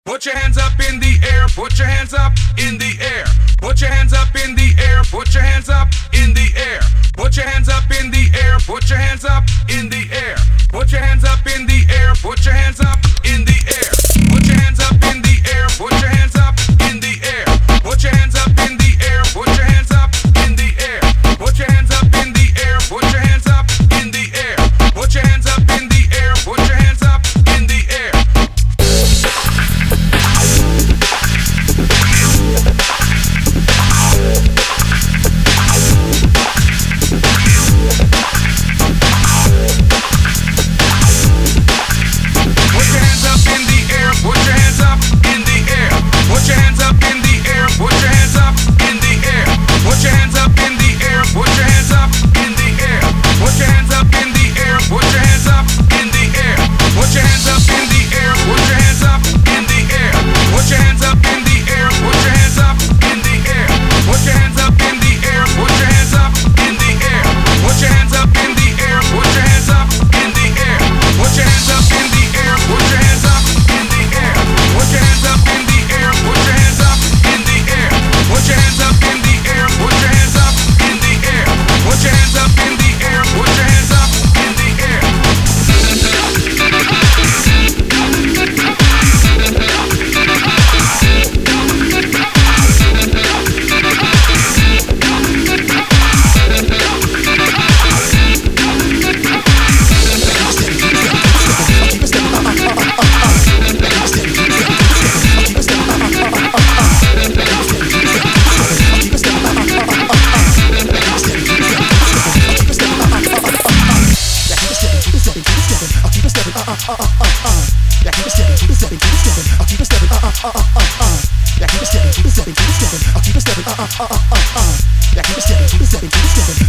Put your hands up in the air, put your hands up in the air. Put your hands up in the air, put your hands up in the air. Put your hands up in the air, put your hands up in the air. Put your hands up in the air, put your hands up in the air. Put your hands up in the air, put your hands up in the air. Put your hands up in the air, put your hands up in the air. Put your hands up in the air, put your hands up in the air. Put your hands up in the air, put your hands up in the air. Yeah, keep it stepping, keep it stepping, keep it stepping.